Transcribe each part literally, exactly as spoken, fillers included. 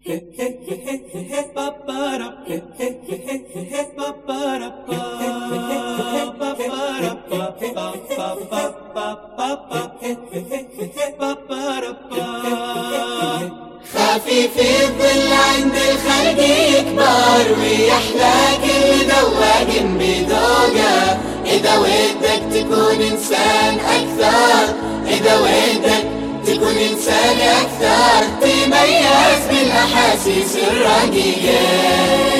خفيف الظل عند الخلق يكبر ويحلى كل ذواق بذوقه. إذا ودك تكون إنسان أكثر، إذا ودك تكون إنسان أكثر، تميز بالأحاسيس الرقيقة.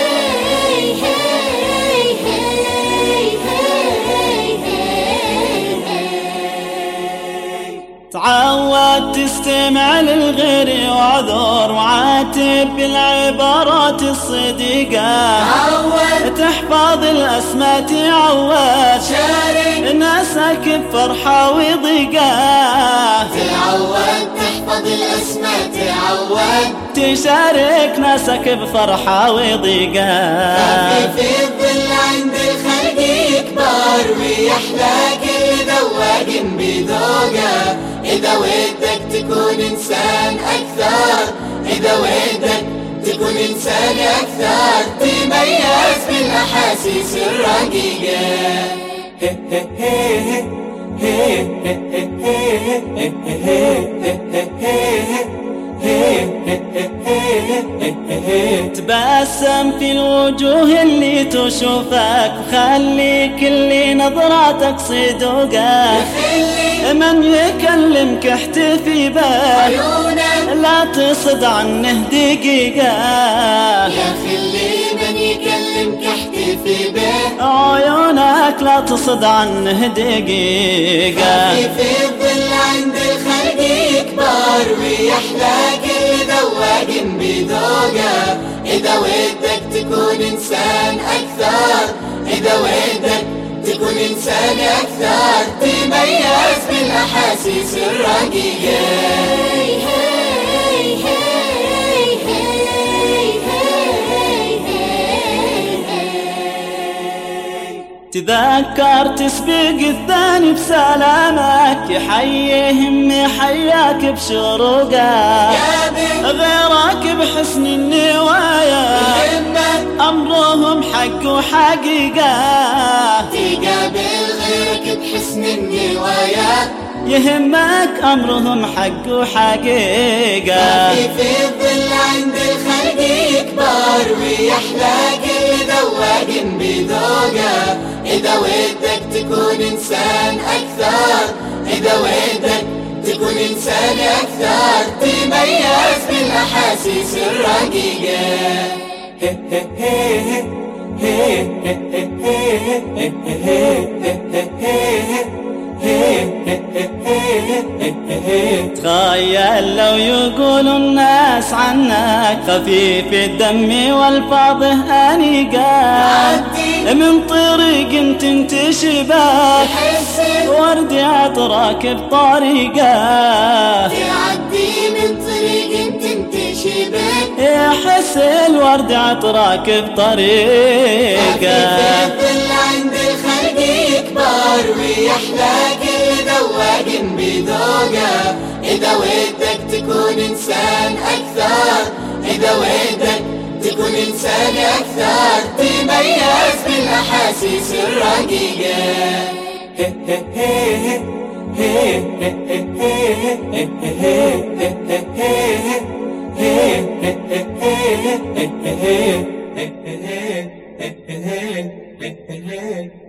تعود تستمع للغير واعذر وعاتب بالعبارات الصديقة. تعود تحفظ الأسماء، تعود شارك ناسك بفرحة وضيقة. تعود تحفظ الأسماء، تعود تشارك ناسك بفرحة وضيقة. خفيف الظل عند الخلق يكبر ويحلى كل ذواق بذوقه. إذا ودك تكون إنسان أكثر، إذا ودك تكون إنسان أكثر، تميز بالأحاسيس الرقيقة. تبسم في الوجوه اللي تشوفك، وخلي كل نظراتك صدوقة. من يكلمك احتفي به، لا تصد عنه دقيقة. يا خلي من يكلمك احتفي به، عيونك لا تصد عنه دقيقة. خفيف الظل عند الخلق يكبر ويحلى كل ذواق بذوقه. إذا ودك تكون إنسان أكثر، إذا ودك تكون إنسان أكثر، تميز بالأحاسيس الرقيقة. تذكر تسبق الثاني بسلامك، يحييهم يحياك بشروقه. غيرك بحسن النوايا، أمرهم حق وحقيقة. تقابل غيرك بحسن النوايا، يهمك أمرهم حق وحقيقة. خفيف الظل عند الخلق يكبر ويحلى كل ذواق بذوقه. إذا ودك تكون إنسان أكثر، إذا ودك تكون إنسان أكثر، تميز بالأحاسيس الرقيقة. تخيل لو يقولوا الناس عنك خفيف الدم والفاظه أنيقة. من طريق تنتشي به، ورد عطرك بطريقة. تعدي من طريق تنتشي به، يحس الورد عطرك بطريقة. خفيف الظل عند الخلق يكبر ويحلى كل ذواق بذوقه. إذا ودك تكون إنسان أكثر، إذا ودك تكون إنسان أكثر، تميز بالأحاسيس الرقيقة.